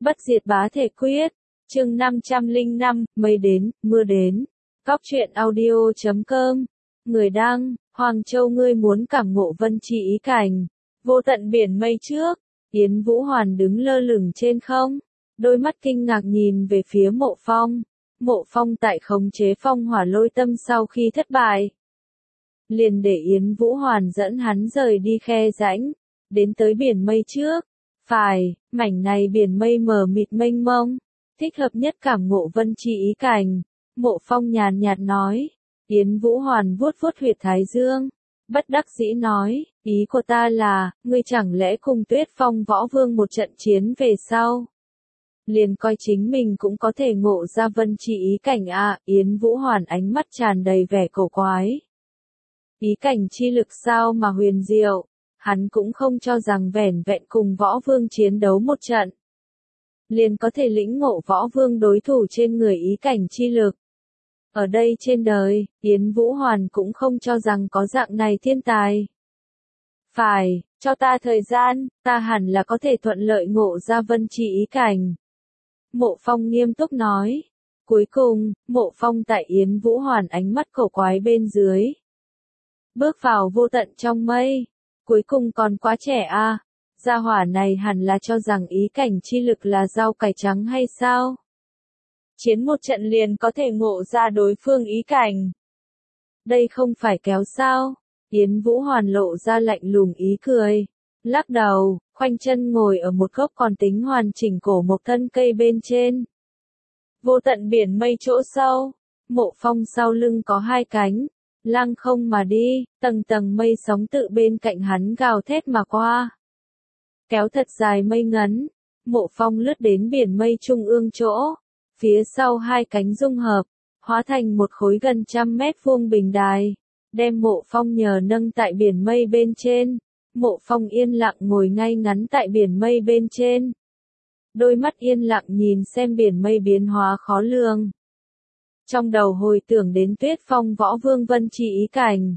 Bất diệt bá thể quyết, chương 505, mây đến, mưa đến. Góc truyện audio.com, người đăng, Hoàng Châu ngươi muốn cảm ngộ vân chi ý cảnh, vô tận biển mây trước, Yến Vũ Hoàn đứng lơ lửng trên không, đôi mắt kinh ngạc nhìn về phía Mộ Phong. Mộ Phong tại khống chế phong hỏa lôi tâm sau khi thất bại, liền để Yến Vũ Hoàn dẫn hắn rời đi khe rãnh, đến tới biển mây trước. Phải, mảnh này biển mây mờ mịt mênh mông, thích hợp nhất cảm ngộ vân chi ý cảnh. Mộ Phong nhàn nhạt nói. Yến Vũ Hoàn vuốt vuốt huyệt thái dương, bất đắc dĩ nói, ý của ta là, ngươi chẳng lẽ cùng Tuyết Phong Võ Vương một trận chiến về sau, liền coi chính mình cũng có thể ngộ ra vân chi ý cảnh à? Yến Vũ Hoàn ánh mắt tràn đầy vẻ cổ quái. Ý cảnh chi lực sao mà huyền diệu, hắn cũng không cho rằng vẻn vẹn cùng Võ Vương chiến đấu một trận, liền có thể lĩnh ngộ Võ Vương đối thủ trên người ý cảnh chi lực. Ở đây trên đời, Yến Vũ Hoàn cũng không cho rằng có dạng này thiên tài. Phải, cho ta thời gian, ta hẳn là có thể thuận lợi ngộ ra vân chi ý cảnh. Mộ Phong nghiêm túc nói. Cuối cùng, Mộ Phong tại Yến Vũ Hoàn ánh mắt cổ quái bên dưới, bước vào vô tận trong mây. Cuối cùng còn quá trẻ à, gia hỏa này hẳn là cho rằng ý cảnh chi lực là rau cải trắng hay sao? Chiến một trận liền có thể ngộ ra đối phương ý cảnh. Đây không phải kéo sao? Yến Vũ Hoàn lộ ra lạnh lùng ý cười, lắc đầu, khoanh chân ngồi ở một gốc còn tính hoàn chỉnh cổ một thân cây bên trên. Vô tận biển mây chỗ sâu, Mộ Phong sau lưng có hai cánh, lăng không mà đi, tầng tầng mây sóng tự bên cạnh hắn gào thét mà qua. Kéo thật dài mây ngấn, Mộ Phong lướt đến biển mây trung ương chỗ, phía sau hai cánh dung hợp, hóa thành một khối gần 100 mét vuông bình đài, đem Mộ Phong nhờ nâng tại biển mây bên trên. Mộ Phong yên lặng ngồi ngay ngắn tại biển mây bên trên, đôi mắt yên lặng nhìn xem biển mây biến hóa khó lường. Trong đầu hồi tưởng đến Tuyết Phong Võ Vương vân chi ý cảnh.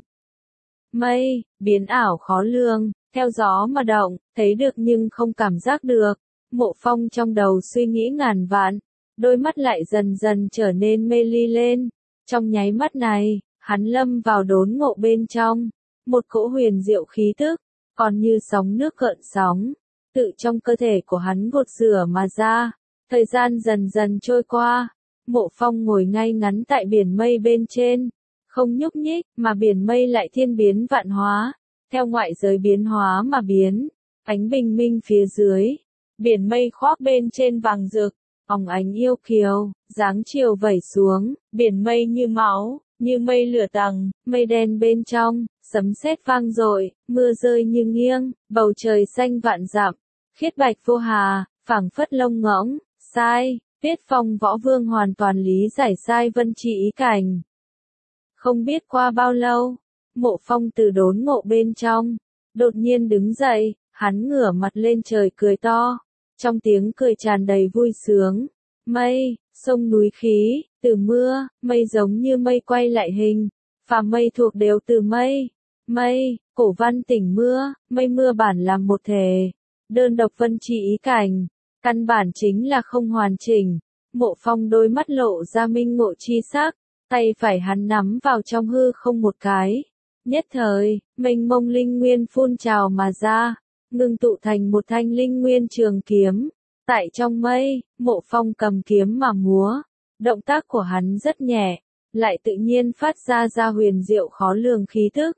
Mây, biến ảo khó lường, theo gió mà động, thấy được nhưng không cảm giác được. Mộ Phong trong đầu suy nghĩ ngàn vạn, đôi mắt lại dần dần trở nên mê ly lên. Trong nháy mắt này, hắn lâm vào đốn ngộ bên trong, một cỗ huyền diệu khí tức, còn như sóng nước gợn sóng, tự trong cơ thể của hắn gột rửa mà ra. Thời gian dần dần trôi qua, Mộ Phong ngồi ngay ngắn tại biển mây bên trên, không nhúc nhích, mà biển mây lại thiên biến vạn hóa, theo ngoại giới biến hóa mà biến. Ánh bình minh phía dưới, biển mây khoác bên trên vàng rực, óng ánh yêu kiều, dáng chiều vẩy xuống, biển mây như máu, như mây lửa tầng, mây đen bên trong, sấm sét vang dội, mưa rơi như nghiêng, bầu trời xanh vạn dặm, khiết bạch vô hà, phảng phất lông ngỗng. Sai, Tuyết Phong Võ Vương hoàn toàn lý giải sai vân chi ý cảnh. Không biết qua bao lâu, Mộ Phong từ đốn ngộ bên trong, đột nhiên đứng dậy, hắn ngửa mặt lên trời cười to, trong tiếng cười tràn đầy vui sướng. Mây, sông núi khí, từ mưa, mây giống như mây quay lại hình, phàm mây thuộc đều từ mây. Mây, cổ văn tỉnh mưa, mây mưa bản làm một thể, đơn độc vân chi ý cảnh, căn bản chính là không hoàn chỉnh. Mộ Phong đôi mắt lộ ra minh ngộ chi sắc, tay phải hắn nắm vào trong hư không một cái. Nhất thời, mênh mông linh nguyên phun trào mà ra, ngưng tụ thành một thanh linh nguyên trường kiếm. Tại trong mây, Mộ Phong cầm kiếm mà múa, động tác của hắn rất nhẹ, lại tự nhiên phát ra huyền diệu khó lường khí thức.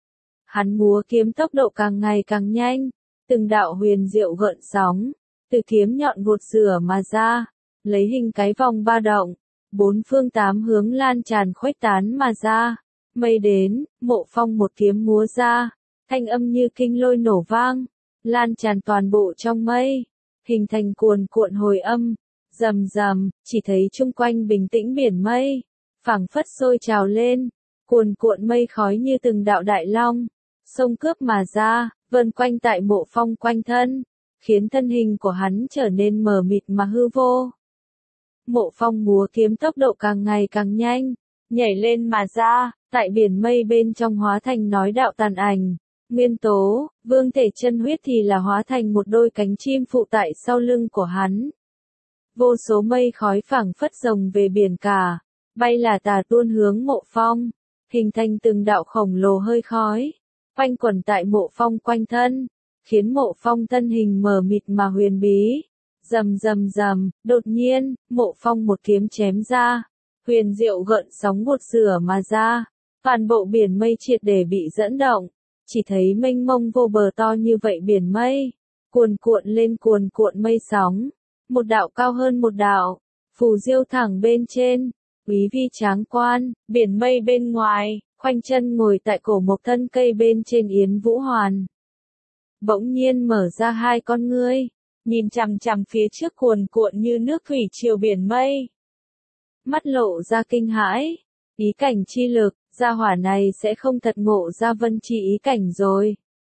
Hắn múa kiếm tốc độ càng ngày càng nhanh, từng đạo huyền diệu gợn sóng, từ kiếm nhọn gột rửa mà ra, lấy hình cái vòng ba động, bốn phương tám hướng lan tràn khuếch tán mà ra. Mây đến, Mộ Phong một kiếm múa ra, thanh âm như kinh lôi nổ vang, lan tràn toàn bộ trong mây, hình thành cuồn cuộn hồi âm, rầm rầm, chỉ thấy chung quanh bình tĩnh biển mây, phảng phất sôi trào lên, cuồn cuộn mây khói như từng đạo đại long, sông cướp mà ra, vần quanh tại Mộ Phong quanh thân, khiến thân hình của hắn trở nên mờ mịt mà hư vô. Mộ Phong múa kiếm tốc độ càng ngày càng nhanh, nhảy lên mà ra, tại biển mây bên trong hóa thành nói đạo tàn ảnh. Nguyên tố, vương thể chân huyết thì là hóa thành một đôi cánh chim phụ tại sau lưng của hắn. vô số mây khói phảng phất rồng về biển cả, bay là tà tuôn hướng Mộ Phong, hình thành từng đạo khổng lồ hơi khói, quanh quẩn tại Mộ Phong quanh thân, khiến Mộ Phong thân hình mờ mịt mà huyền bí. Rầm rầm rầm, đột nhiên, Mộ Phong một kiếm chém ra, huyền diệu gợn sóng vụt rửa mà ra, toàn bộ biển mây triệt để bị dẫn động, chỉ thấy mênh mông vô bờ to như vậy biển mây, cuồn cuộn mây sóng, một đạo cao hơn một đạo, phù diêu thẳng bên trên, quý vi tráng quan, biển mây bên ngoài, khoanh chân ngồi tại cổ một thân cây bên trên Yến Vũ Hoàn. Bỗng nhiên mở ra hai con ngươi, nhìn chằm chằm phía trước cuồn cuộn như nước thủy triều biển mây. Mắt lộ ra kinh hãi, ý cảnh chi lực, gia hỏa này sẽ không thật ngộ ra vân chi ý cảnh rồi.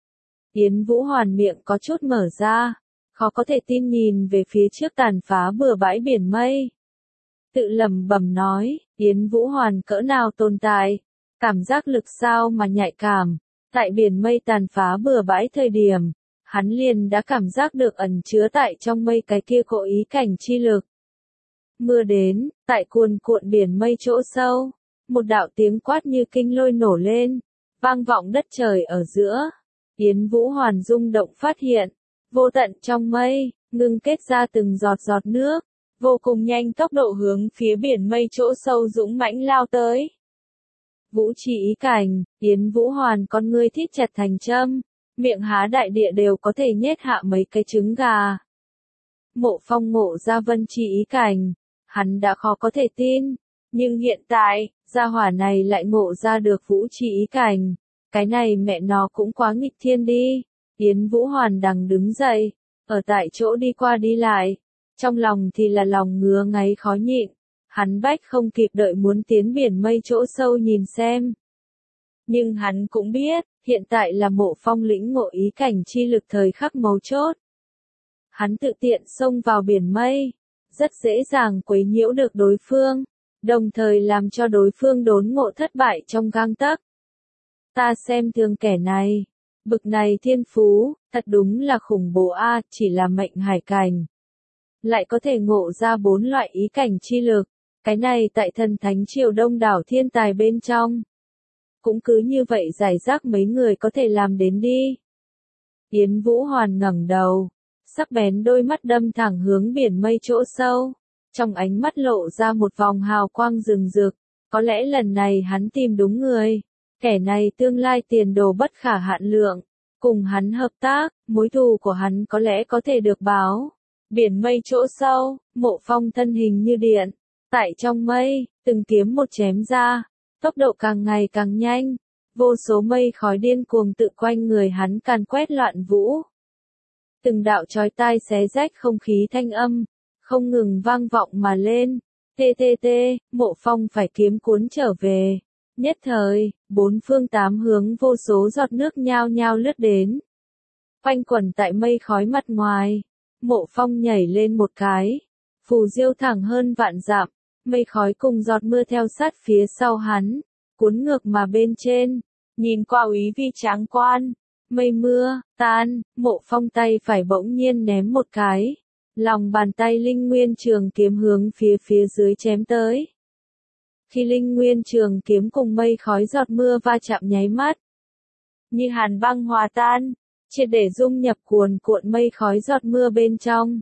Yến Vũ Hoàn miệng có chút mở ra, khó có thể tin nhìn về phía trước tàn phá bừa bãi biển mây. Tự lẩm bẩm nói, Yến Vũ Hoàn cỡ nào tồn tại, cảm giác lực sao mà nhạy cảm, tại biển mây tàn phá bừa bãi thời điểm, hắn liền đã cảm giác được ẩn chứa tại trong mây cái kia cỗ ý cảnh chi lực. Mưa đến, tại cuồn cuộn biển mây chỗ sâu, một đạo tiếng quát như kinh lôi nổ lên, vang vọng đất trời ở giữa. Yến Vũ Hoàn rung động phát hiện, vô tận trong mây, ngưng kết ra từng giọt giọt nước, vô cùng nhanh tốc độ hướng phía biển mây chỗ sâu dũng mãnh lao tới. Vũ chi ý cảnh, Yến Vũ Hoàn con ngươi thít chặt thành châm, miệng há đại địa đều có thể nhét hạ mấy cái trứng gà. Mộ Phong ngộ ra vân chi ý cảnh, hắn đã khó có thể tin, nhưng hiện tại, gia hỏa này lại ngộ ra được vũ chi ý cảnh, cái này mẹ nó cũng quá nghịch thiên đi. Yến Vũ Hoàn đằng đứng dậy, ở tại chỗ đi qua đi lại, trong lòng thì là lòng ngứa ngáy khó nhịn, hắn bách không kịp đợi muốn tiến biển mây chỗ sâu nhìn xem. Nhưng hắn cũng biết, hiện tại là Mộ Phong lĩnh ngộ ý cảnh chi lực thời khắc mấu chốt. Hắn tự tiện xông vào biển mây, rất dễ dàng quấy nhiễu được đối phương, đồng thời làm cho đối phương đốn ngộ thất bại trong gang tấc. Ta xem thường kẻ này, bực này thiên phú, thật đúng là khủng bố a, chỉ là mệnh hải cảnh. Lại có thể ngộ ra 4 loại ý cảnh chi lực, cái này tại thần thánh triều đông đảo thiên tài bên trong. Cũng cứ như vậy giải rác mấy người có thể làm đến đi. Yến Vũ Hoàn ngẩng đầu, sắc bén đôi mắt đâm thẳng hướng biển mây chỗ sâu, trong ánh mắt lộ ra một vòng hào quang rừng rực, có lẽ lần này hắn tìm đúng người, kẻ này tương lai tiền đồ bất khả hạn lượng, cùng hắn hợp tác, mối thù của hắn có lẽ có thể được báo. Biển mây chỗ sâu, Mộ Phong thân hình như điện, tại trong mây, từng kiếm một chém ra, tốc độ càng ngày càng nhanh, vô số mây khói điên cuồng tự quanh người hắn càn quét loạn vũ. Từng đạo chói tai xé rách không khí thanh âm, không ngừng vang vọng mà lên, tê, Mộ Phong phải kiếm cuốn trở về. Nhất thời, bốn phương tám hướng vô số giọt nước nhao nhao lướt đến. Quanh quẩn tại mây khói mặt ngoài, Mộ Phong nhảy lên một cái, phù diêu thẳng hơn vạn dặm, mây khói cùng giọt mưa theo sát phía sau hắn, cuốn ngược mà bên trên, nhìn qua úy vi tráng quan, mây mưa, tan, Mộ Phong tay phải bỗng nhiên ném một cái, lòng bàn tay linh nguyên trường kiếm hướng phía dưới chém tới. Khi linh nguyên trường kiếm cùng mây khói giọt mưa va chạm nháy mắt, như hàn băng hòa tan, triệt để dung nhập cuồn cuộn mây khói giọt mưa bên trong.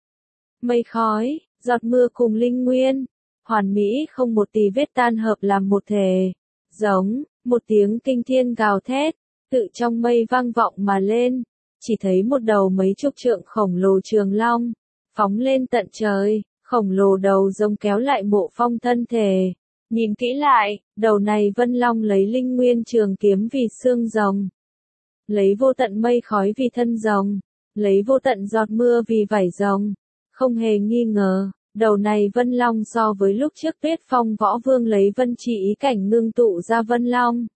Mây khói, giọt mưa cùng linh nguyên, hoàn mỹ không một tì vết tan hợp làm một thể, giống, một tiếng kinh thiên gào thét, tự trong mây vang vọng mà lên, chỉ thấy một đầu mấy chục trượng khổng lồ trường long, phóng lên tận trời, khổng lồ đầu rồng kéo lại Mộ Phong thân thể. Nhìn kỹ lại, đầu này vân long lấy linh nguyên trường kiếm vì xương rồng, lấy vô tận mây khói vì thân rồng, lấy vô tận giọt mưa vì vảy rồng. Không hề nghi ngờ, đầu này vân long so với lúc trước Tuyết Phong Võ Vương lấy vân chi ý cảnh ngưng tụ ra vân long.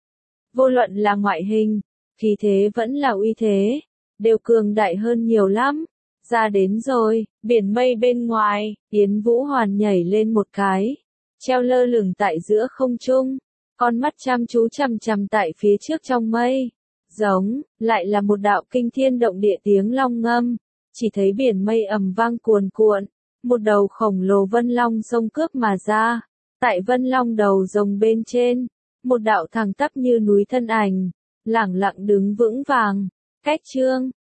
Vô luận là ngoại hình, khí thế vẫn là uy thế, đều cường đại hơn nhiều lắm. Ra đến rồi, biển mây bên ngoài, Yến Vũ Hoàn nhảy lên một cái, treo lơ lửng tại giữa không trung, con mắt chăm chú chằm chằm tại phía trước trong mây. Giống, lại là một đạo kinh thiên động địa tiếng long ngâm, chỉ thấy biển mây ầm vang cuồn cuộn, một đầu khổng lồ vân long xông cướp mà ra. Tại vân long đầu rồng bên trên, một đạo thẳng tắp như núi thân ảnh, lẳng lặng đứng vững vàng, cách chương